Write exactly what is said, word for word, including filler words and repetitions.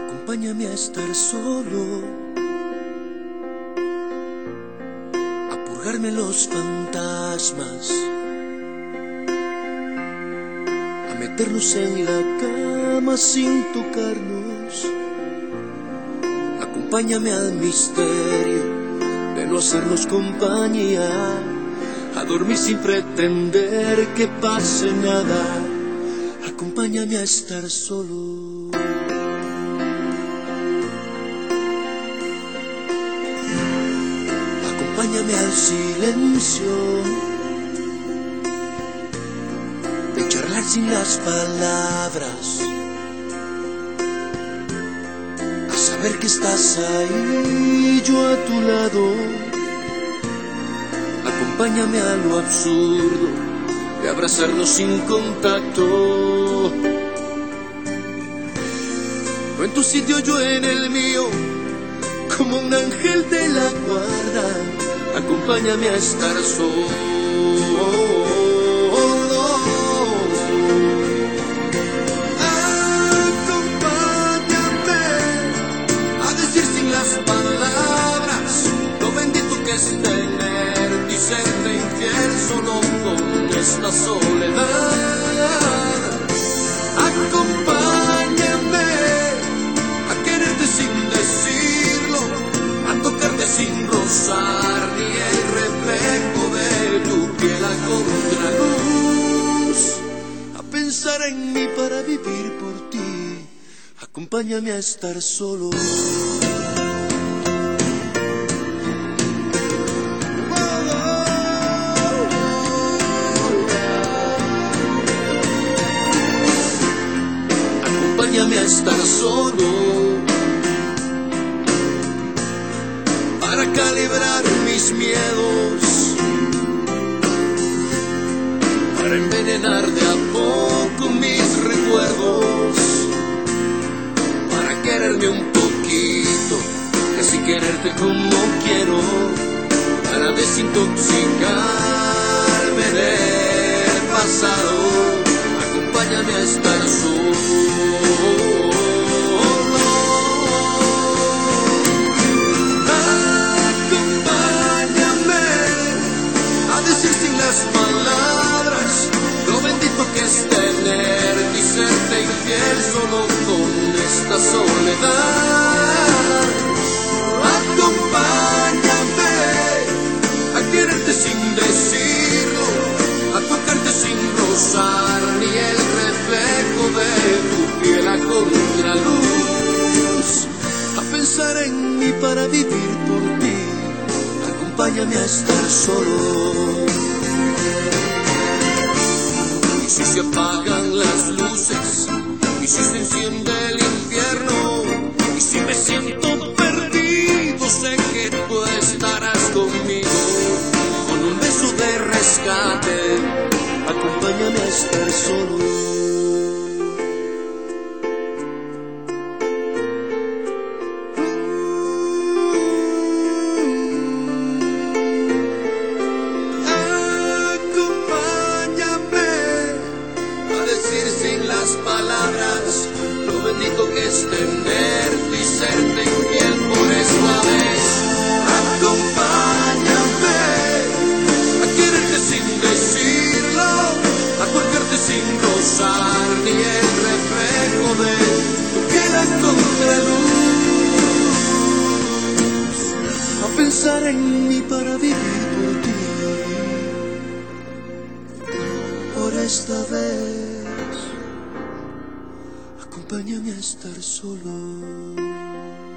Acompáñame a estar solo, a purgarme los fantasmas, a meternos en la cama sin tocarnos. Acompáñame al misterio de no hacernos compañía, a dormir sin pretender que pase nada. Acompáñame a estar solo. Acompáñame al silencio de charlar sin las palabras, a saber que estás ahí, yo a tu lado. Acompáñame a lo absurdo de abrazarnos sin contacto, tú en tu sitio, yo en el mío, como un ángel de la guarda. Acompáñame a estar solo. Acompáñame a decir sin las palabras lo bendito que es tener y serte infiel solo con esta soledad. Acompáñame a quererte sin decirlo, a tocarte sin rozar ni el reflejo de tu piel a contraluz, a pensar en mí para vivir por ti. Acompáñame a estar solo. Acompáñame a estar solo, para calibrar mis miedos, para envenenar de a poco mis recuerdos, para quererme un poquito, casi quererte como quiero, para desintoxicarme del pasado. Acompáñame a estar solo. Palabras, lo bendito que es tener y serte infiel solo con esta soledad. Acompáñame a quererte sin decirlo, a tocarte sin rozar ni el reflejo de tu piel a contraluz, a pensar en mí para vivir por ti. Acompáñame a estar solo. Y si se apagan las luces, y si se enciende el infierno, y si me siento perdido, sé que tú estarás conmigo, con un beso de rescate. Acompáñame a estar solo. Palabras, lo bendito que es tenerte y serte infiel por esta vez. Acompáñame a quererte sin decirlo, a tocarte sin rozar ni el reflejo de tu piel a contraluz, a pensar en mí para vivir por ti. Por esta vez acompáñame a estar solo.